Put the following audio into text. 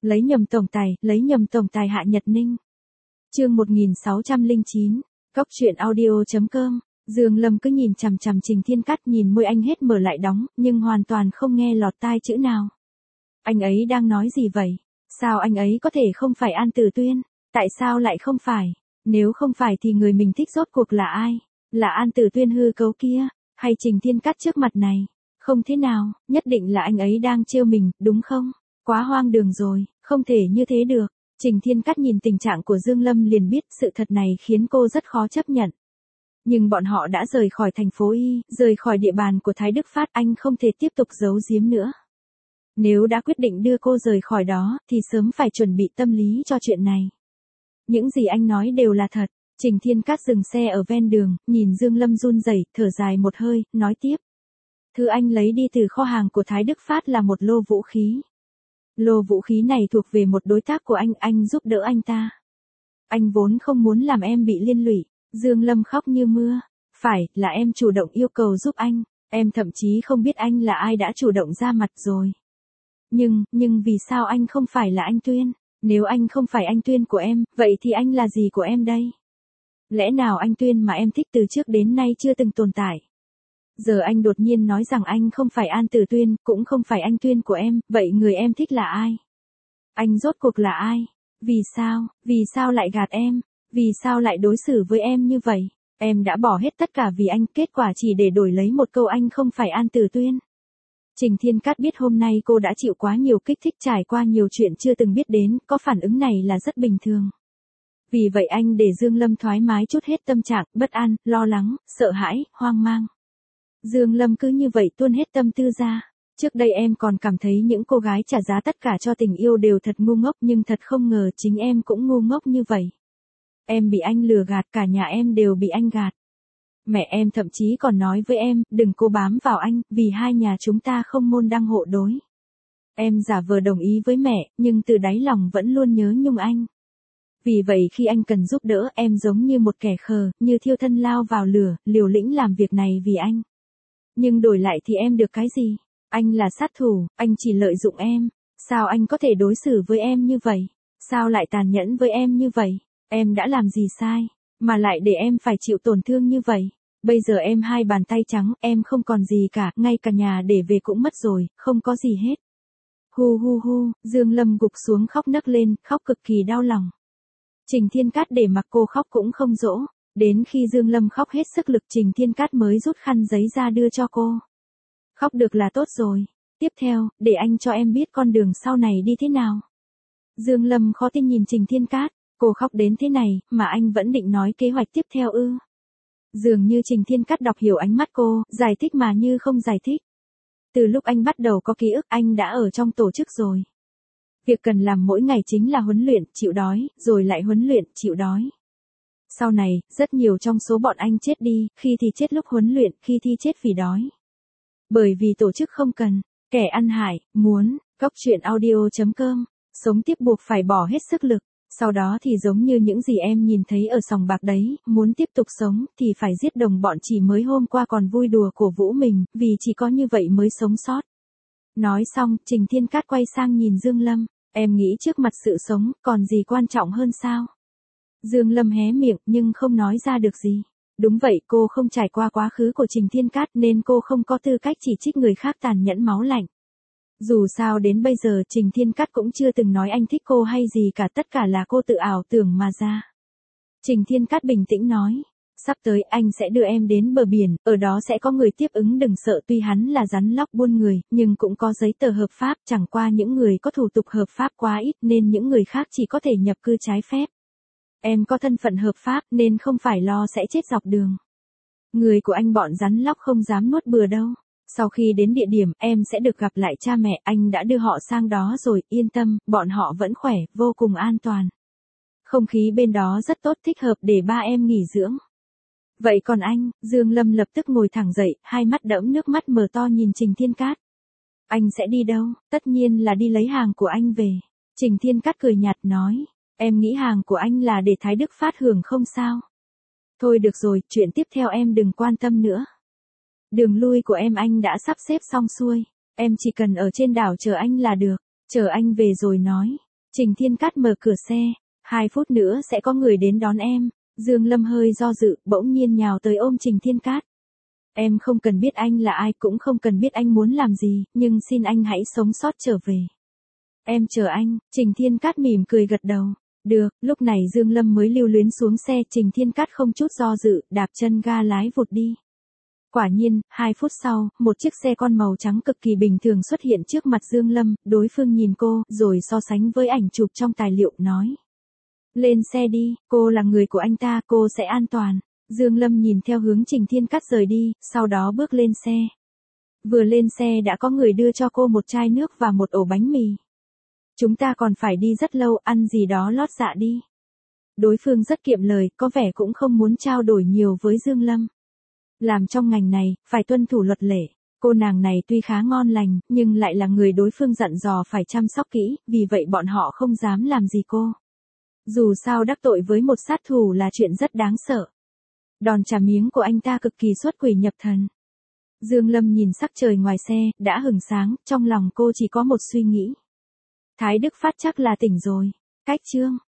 lấy nhầm tổng tài Hạ Nhật Ninh. Chương 1609, Cóc truyện audio.com. Dương Lâm cứ nhìn chằm chằm Trình Thiên Cát, nhìn môi anh hết mở lại đóng, nhưng hoàn toàn không nghe lọt tai chữ nào. Anh ấy đang nói gì vậy? Sao anh ấy có thể không phải An Tử Tuyên? Tại sao lại không phải? Nếu không phải thì người mình thích rốt cuộc là ai? Là An Tử Tuyên hư cấu kia, hay Trình Thiên Cát trước mặt này? Không thế nào, nhất định là anh ấy đang trêu mình, đúng không? Quá hoang đường rồi, không thể như thế được. Trình Thiên Cát nhìn tình trạng của Dương Lâm liền biết sự thật này khiến cô rất khó chấp nhận. Nhưng bọn họ đã rời khỏi thành phố Y, rời khỏi địa bàn của Thái Đức Phát, anh không thể tiếp tục giấu giếm nữa. Nếu đã quyết định đưa cô rời khỏi đó, thì sớm phải chuẩn bị tâm lý cho chuyện này. Những gì anh nói đều là thật. Trình Thiên Cát dừng xe ở ven đường, nhìn Dương Lâm run rẩy, thở dài một hơi, nói tiếp. Thứ anh lấy đi từ kho hàng của Thái Đức Phát là một lô vũ khí. Lô vũ khí này thuộc về một đối tác của anh giúp đỡ anh ta. Anh vốn không muốn làm em bị liên lụy. Dương Lâm khóc như mưa. Phải, là em chủ động yêu cầu giúp anh. Em thậm chí không biết anh là ai đã chủ động ra mặt rồi. Nhưng vì sao anh không phải là anh Tuyên? Nếu anh không phải anh Tuyên của em, vậy thì anh là gì của em đây? Lẽ nào anh Tuyên mà em thích từ trước đến nay chưa từng tồn tại? Giờ anh đột nhiên nói rằng anh không phải An Tử Tuyên, cũng không phải anh Tuyên của em, vậy người em thích là ai? Anh rốt cuộc là ai? Vì sao lại gạt em? Vì sao lại đối xử với em như vậy? Em đã bỏ hết tất cả vì anh, kết quả chỉ để đổi lấy một câu anh không phải An Tử Tuyên. Trình Thiên Cát biết hôm nay cô đã chịu quá nhiều kích thích, trải qua nhiều chuyện chưa từng biết đến, có phản ứng này là rất bình thường. Vì vậy anh để Dương Lâm thoải mái chút hết tâm trạng, bất an, lo lắng, sợ hãi, hoang mang. Dương Lâm cứ như vậy tuôn hết tâm tư ra. Trước đây em còn cảm thấy những cô gái trả giá tất cả cho tình yêu đều thật ngu ngốc, nhưng thật không ngờ chính em cũng ngu ngốc như vậy. Em bị anh lừa gạt, cả nhà em đều bị anh gạt. Mẹ em thậm chí còn nói với em, đừng cố bám vào anh, vì hai nhà chúng ta không môn đăng hộ đối. Em giả vờ đồng ý với mẹ, nhưng từ đáy lòng vẫn luôn nhớ nhung anh. Vì vậy khi anh cần giúp đỡ, em giống như một kẻ khờ, như thiêu thân lao vào lửa, liều lĩnh làm việc này vì anh. Nhưng đổi lại thì em được cái gì? Anh là sát thủ, anh chỉ lợi dụng em. Sao anh có thể đối xử với em như vậy? Sao lại tàn nhẫn với em như vậy? Em đã làm gì sai, mà lại để em phải chịu tổn thương như vậy? Bây giờ em hai bàn tay trắng, em không còn gì cả, ngay cả nhà để về cũng mất rồi, không có gì hết. Hu, Dương Lâm gục xuống khóc nấc lên, khóc cực kỳ đau lòng. Trình Thiên Cát để mặc cô khóc cũng không dỗ. Đến khi Dương Lâm khóc hết sức lực, Trình Thiên Cát mới rút khăn giấy ra đưa cho cô. Khóc được là tốt rồi. Tiếp theo, để anh cho em biết con đường sau này đi thế nào. Dương Lâm khó tin nhìn Trình Thiên Cát. Cô khóc đến thế này, mà anh vẫn định nói kế hoạch tiếp theo ư? Dường như Trình Thiên Cát đọc hiểu ánh mắt cô, giải thích mà như không giải thích. Từ lúc anh bắt đầu có ký ức, anh đã ở trong tổ chức rồi. Việc cần làm mỗi ngày chính là huấn luyện, chịu đói, rồi lại huấn luyện, chịu đói. Sau này, rất nhiều trong số bọn anh chết đi, khi thì chết lúc huấn luyện, khi thì chết vì đói. Bởi vì tổ chức không cần, kẻ ăn hại, muốn, Cóc truyện audio.com, sống tiếp buộc phải bỏ hết sức lực. Sau đó thì giống như những gì em nhìn thấy ở sòng bạc đấy, muốn tiếp tục sống thì phải giết đồng bọn chỉ mới hôm qua còn vui đùa cổ vũ mình, vì chỉ có như vậy mới sống sót. Nói xong, Trình Thiên Cát quay sang nhìn Dương Lâm, em nghĩ trước mặt sự sống, còn gì quan trọng hơn sao? Dương Lâm hé miệng nhưng không nói ra được gì. Đúng vậy, cô không trải qua quá khứ của Trình Thiên Cát nên cô không có tư cách chỉ trích người khác tàn nhẫn máu lạnh. Dù sao đến bây giờ Trình Thiên Cát cũng chưa từng nói anh thích cô hay gì cả, tất cả là cô tự ảo tưởng mà ra. Trình Thiên Cát bình tĩnh nói, sắp tới anh sẽ đưa em đến bờ biển, ở đó sẽ có người tiếp ứng, đừng sợ, tuy hắn là rắn lóc buôn người, nhưng cũng có giấy tờ hợp pháp, chẳng qua những người có thủ tục hợp pháp quá ít nên những người khác chỉ có thể nhập cư trái phép. Em có thân phận hợp pháp nên không phải lo sẽ chết dọc đường. Người của anh bọn rắn lóc không dám nuốt bừa đâu. Sau khi đến địa điểm, em sẽ được gặp lại cha mẹ, anh đã đưa họ sang đó rồi, yên tâm, bọn họ vẫn khỏe, vô cùng an toàn. Không khí bên đó rất tốt, thích hợp để ba em nghỉ dưỡng. Vậy còn anh? Dương Lâm lập tức ngồi thẳng dậy, hai mắt đẫm nước mắt mở to nhìn Trình Thiên Cát. Anh sẽ đi đâu? Tất nhiên là đi lấy hàng của anh về. Trình Thiên Cát cười nhạt nói, em nghĩ hàng của anh là để Thái Đức Phát hưởng không sao? Thôi được rồi, chuyện tiếp theo em đừng quan tâm nữa. Đường lui của em anh đã sắp xếp xong xuôi, em chỉ cần ở trên đảo chờ anh là được, chờ anh về rồi nói. Trình Thiên Cát mở cửa xe, 2 phút nữa sẽ có người đến đón em. Dương Lâm hơi do dự, bỗng nhiên nhào tới ôm Trình Thiên Cát. Em không cần biết anh là ai, cũng không cần biết anh muốn làm gì, nhưng xin anh hãy sống sót trở về. Em chờ anh. Trình Thiên Cát mỉm cười gật đầu. Được, lúc này Dương Lâm mới lưu luyến xuống xe, Trình Thiên Cát không chút do dự, đạp chân ga lái vụt đi. Quả nhiên, 2 phút sau, một chiếc xe con màu trắng cực kỳ bình thường xuất hiện trước mặt Dương Lâm, đối phương nhìn cô, rồi so sánh với ảnh chụp trong tài liệu, nói. Lên xe đi, cô là người của anh ta, cô sẽ an toàn. Dương Lâm nhìn theo hướng Trình Thiên Cát rời đi, sau đó bước lên xe. Vừa lên xe đã có người đưa cho cô một chai nước và một ổ bánh mì. Chúng ta còn phải đi rất lâu, ăn gì đó lót dạ đi. Đối phương rất kiệm lời, có vẻ cũng không muốn trao đổi nhiều với Dương Lâm. Làm trong ngành này, phải tuân thủ luật lệ. Cô nàng này tuy khá ngon lành, nhưng lại là người đối phương dặn dò phải chăm sóc kỹ, vì vậy bọn họ không dám làm gì cô. Dù sao đắc tội với một sát thủ là chuyện rất đáng sợ. Đòn trả miếng của anh ta cực kỳ xuất quỷ nhập thần. Dương Lâm nhìn sắc trời ngoài xe, đã hửng sáng, trong lòng cô chỉ có một suy nghĩ. Thái Đức Phát chắc là tỉnh rồi. Cách chương